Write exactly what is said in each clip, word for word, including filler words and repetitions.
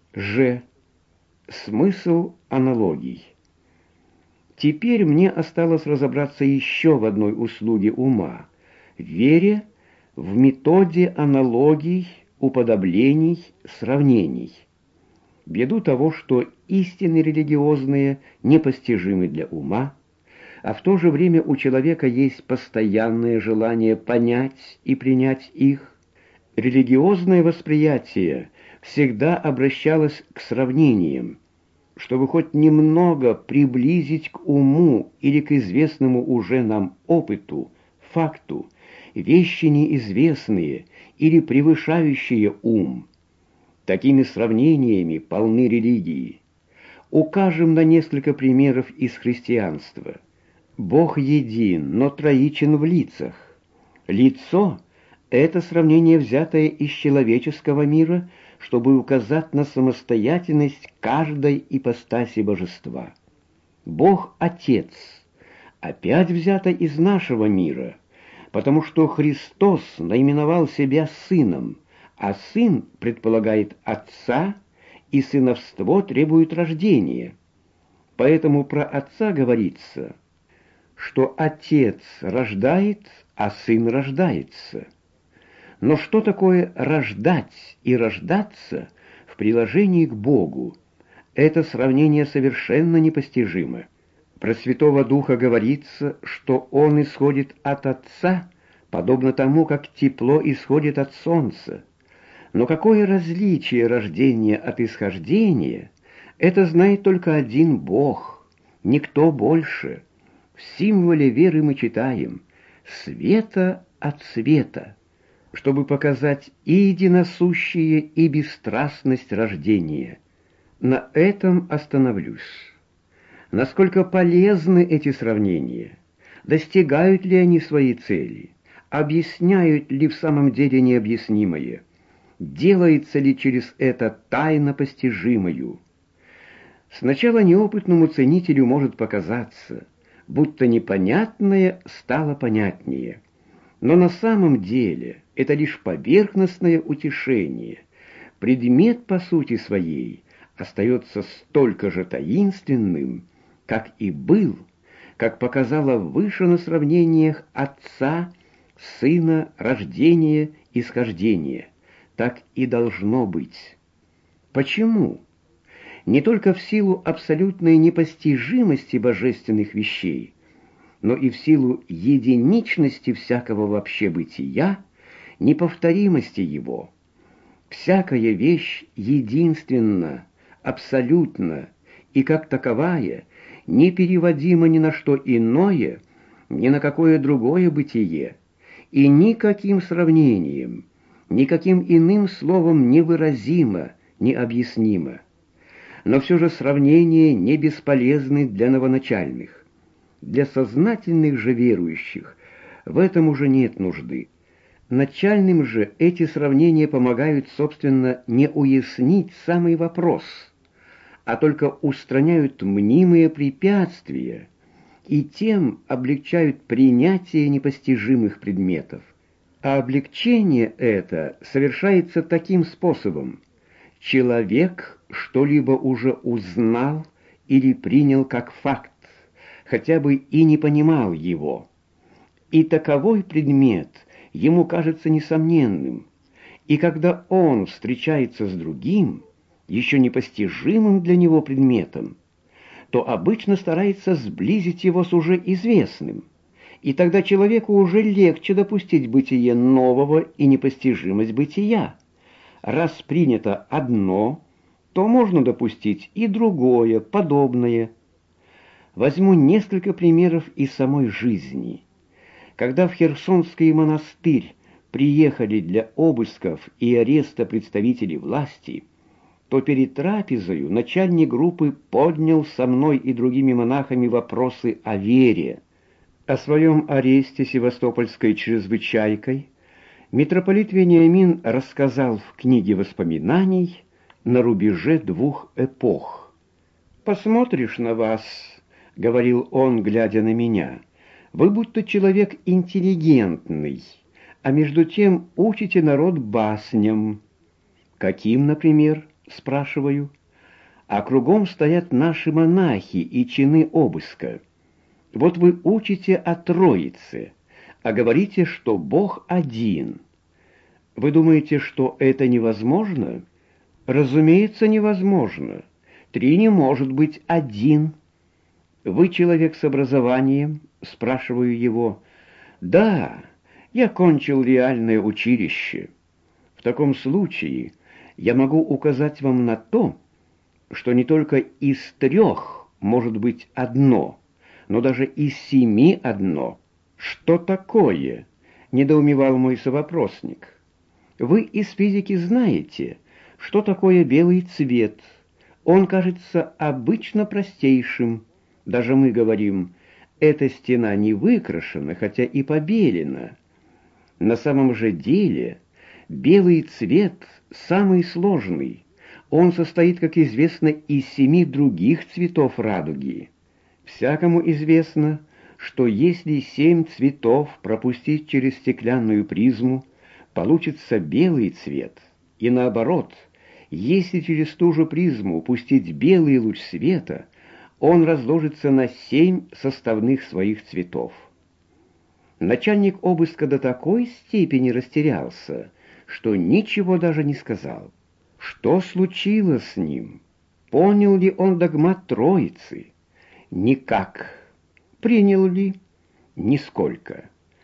Ж. Смысл аналогий. Теперь мне осталось разобраться еще в одной услуге ума, вере в методе аналогий, уподоблений, сравнений. Ввиду того, что истины религиозные непостижимы для ума, а в то же время у человека есть постоянное желание понять и принять их, религиозное восприятие всегда обращалось к сравнениям, чтобы хоть немного приблизить к уму или к известному уже нам опыту, факту, вещи неизвестные или превышающие ум. Такими сравнениями полны религии. Укажем на несколько примеров из христианства. Бог един, но троичен в лицах. Лицо — это сравнение, взятое из человеческого мира, чтобы указать на самостоятельность каждой ипостаси божества. Бог Отец опять взято из нашего мира, потому что Христос наименовал себя Сыном, а Сын предполагает Отца, и сыновство требует рождения. Поэтому про Отца говорится, что Отец рождает, а Сын рождается. Но что такое рождать и рождаться в приложении к Богу? Это сравнение совершенно непостижимо. Про Святого Духа говорится, что Он исходит от Отца, подобно тому, как тепло исходит от солнца. Но какое различие рождения от исхождения, это знает только один Бог, никто больше. В символе веры мы читаем «света от света», чтобы показать и единосущие, и бесстрастность рождения. На этом остановлюсь. Насколько полезны эти сравнения? Достигают ли они своей цели? Объясняют ли в самом деле необъяснимое? Делается ли через это тайна постижимою? Сначала неопытному ценителю может показаться, будто непонятное стало понятнее. Но на самом деле это лишь поверхностное утешение. Предмет по сути своей остается столько же таинственным, как и был, как показало выше на сравнениях Отца, Сына, рождения, исхождения. Так и должно быть. Почему? Не только в силу абсолютной непостижимости божественных вещей, но и в силу единичности всякого вообще бытия, неповторимости его. Всякая вещь единственна, абсолютна, и как таковая не переводима ни на что иное, ни на какое другое бытие, и никаким сравнением, никаким иным словом невыразимо, необъяснимо. Но все же сравнения не бесполезны для новоначальных. Для сознательных же верующих в этом уже нет нужды. Начальным же эти сравнения помогают, собственно, не уяснить самый вопрос, а только устраняют мнимые препятствия и тем облегчают принятие непостижимых предметов. А облегчение это совершается таким способом. Человек что-либо уже узнал или принял как факт, хотя бы и не понимал его. И таковой предмет ему кажется несомненным, и когда он встречается с другим, еще непостижимым для него предметом, то обычно старается сблизить его с уже известным, и тогда человеку уже легче допустить бытие нового и непостижимость бытия. Раз принято одно, то можно допустить и другое, подобное. Возьму несколько примеров из самой жизни. Когда в Херсонский монастырь приехали для обысков и ареста представителей власти, то перед трапезою начальник группы поднял со мной и другими монахами вопросы о вере. О своем аресте севастопольской чрезвычайкой митрополит Вениамин рассказал в книге воспоминаний «На рубеже двух эпох». «Посмотришь на вас, — говорил он, глядя на меня, — вы будто человек интеллигентный, а между тем учите народ басням». «Каким, например?» — спрашиваю. А кругом стоят наши монахи и чины обыска. Вот вы учите о Троице, а говорите, что Бог один. Вы думаете, что это невозможно? Разумеется, невозможно. Три не может быть один. Вы человек с образованием? Спрашиваю его. Да, я кончил реальное училище. В таком случае я могу указать вам на то, что не только из трех может быть одно, но даже из семи одно. Что такое? Недоумевал мой совопросник. Вы из физики знаете, что такое белый цвет. Он кажется обычно простейшим. Даже мы говорим, эта стена не выкрашена, хотя и побелена. На самом же деле белый цвет самый сложный. Он состоит, как известно, из семи других цветов радуги. Всякому известно, что если семь цветов пропустить через стеклянную призму, получится белый цвет, и наоборот, если через ту же призму пустить белый луч света, он разложится на семь составных своих цветов. Начальник обыска до такой степени растерялся, что ничего даже не сказал. Что случилось с ним? Понял ли он догмат Троицы? Никак. Принял ли? Нисколько.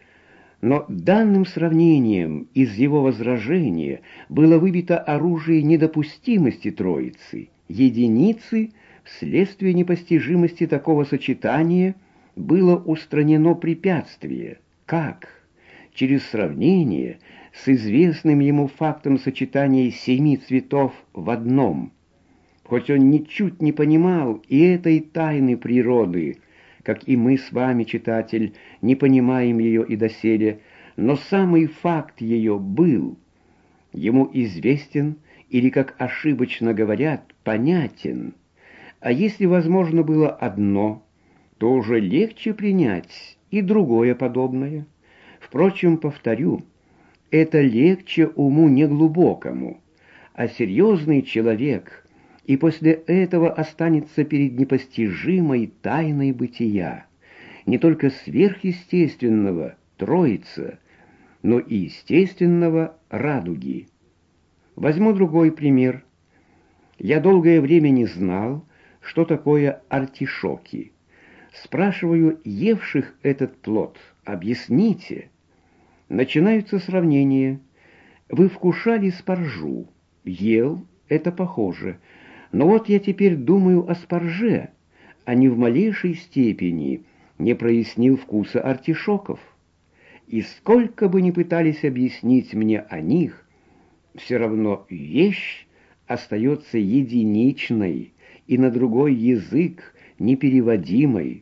Но данным сравнением из его возражения было выбито оружие недопустимости Троицы. Единицы, вследствие непостижимости такого сочетания, было устранено препятствие. Как? Через сравнение с известным ему фактом сочетания семи цветов в одном. Хоть он ничуть не понимал и этой тайны природы, как и мы с вами, читатель, не понимаем ее и доселе, но самый факт ее был. Ему известен, или, как ошибочно говорят, понятен. А если возможно было одно, то уже легче принять и другое подобное. Впрочем, повторю, это легче уму неглубокому, а серьезный человек и после этого останется перед непостижимой тайной бытия, не только сверхъестественного Троица, но и естественного радуги. Возьму другой пример. Я долгое время не знал, что такое артишоки. Спрашиваю евших этот плод, объясните. Начинаются сравнения. Вы вкушали спаржу, ел, это похоже. Но вот я теперь думаю о спарже, а ни в малейшей степени не прояснил вкуса артишоков. И сколько бы ни пытались объяснить мне о них, все равно вещь остается единичной и на другой язык непереводимой.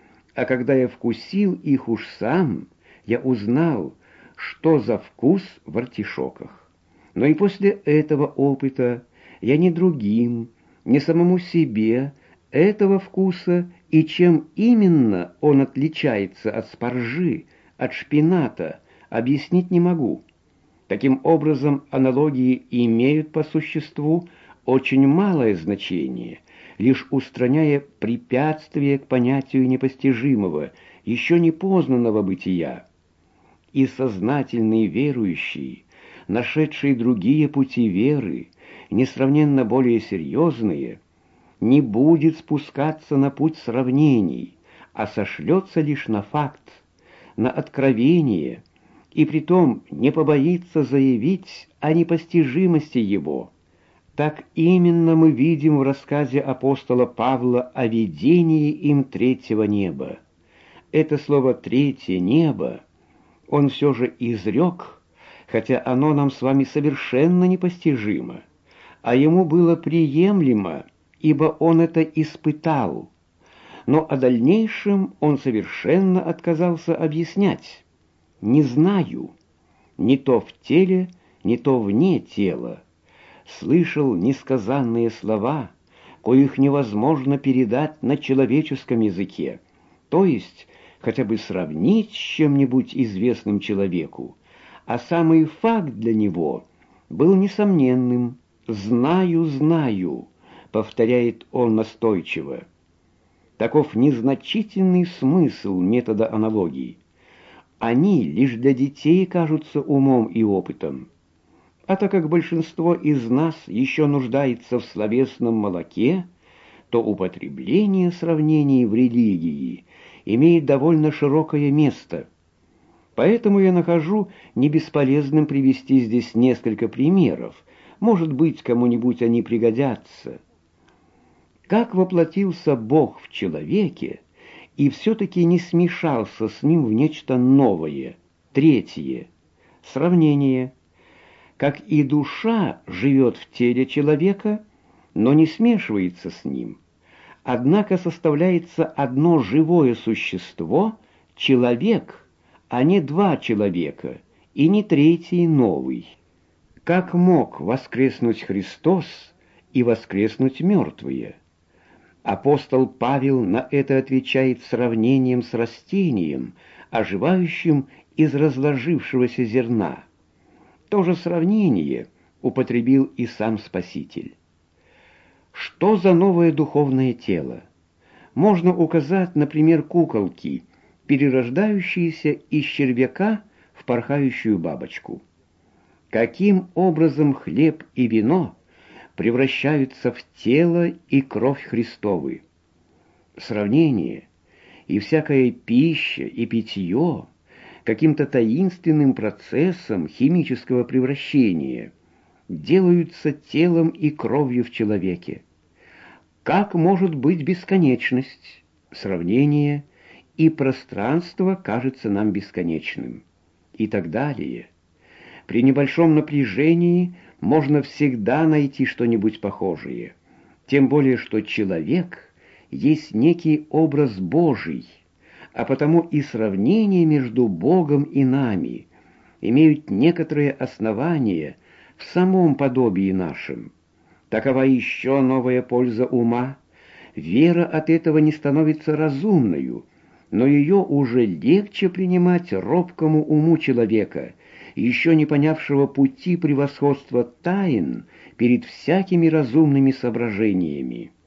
А когда я вкусил их уж сам, я узнал, что за вкус в артишоках. Но и после этого опыта я ни другим, ни самому себе этого вкуса и чем именно он отличается от спаржи, от шпината, объяснить не могу. Таким образом, аналогии имеют по существу очень малое значение, лишь устраняя препятствие к понятию непостижимого, еще не познанного бытия. И сознательный верующий, нашедший другие пути веры, несравненно более серьезные, не будет спускаться на путь сравнений, а сошлется лишь на факт, на откровение, и притом не побоится заявить о непостижимости его. Так именно мы видим в рассказе апостола Павла о видении им третьего неба. Это слово «третье небо» он все же изрек, хотя оно нам с вами совершенно непостижимо, а ему было приемлемо, ибо он это испытал. Но о дальнейшем он совершенно отказался объяснять. «Не знаю, не то в теле, не то вне тела. Слышал несказанные слова, коих невозможно передать на человеческом языке, то есть хотя бы сравнить с чем-нибудь известным человеку, а самый факт для него был несомненным. «Знаю, знаю», — повторяет он настойчиво. Таков незначительный смысл метода аналогии. Они лишь для детей кажутся умом и опытом. А так как большинство из нас еще нуждается в словесном молоке, то употребление сравнений в религии имеет довольно широкое место. Поэтому я нахожу не бесполезным привести здесь несколько примеров. Может быть, кому-нибудь они пригодятся. Как воплотился Бог в человеке и все-таки не смешался с ним в нечто новое, третье. Сравнение. Как и душа живет в теле человека, но не смешивается с ним. Однако составляется одно живое существо, человек, а не два человека, и не третий новый. Как мог воскреснуть Христос и воскреснуть мертвые? Апостол Павел на это отвечает сравнением с растением, оживающим из разложившегося зерна. То же сравнение употребил и сам Спаситель. Что за новое духовное тело? Можно указать, например, куколки, перерождающиеся из червяка в порхающую бабочку. Каким образом хлеб и вино превращаются в тело и кровь Христовы? Сравнение. И всякая пища и питье каким-то таинственным процессом химического превращения делаются телом и кровью в человеке. Как может быть бесконечность? Сравнение. И пространство кажется нам бесконечным. И так далее. При небольшом напряжении можно всегда найти что-нибудь похожее. Тем более, что человек есть некий образ Божий, а потому и сравнения между Богом и нами имеют некоторые основания в самом подобии нашем. Такова еще новая польза ума. Вера от этого не становится разумною, но ее уже легче принимать робкому уму человека, еще не понявшего пути превосходства тайн перед всякими разумными соображениями.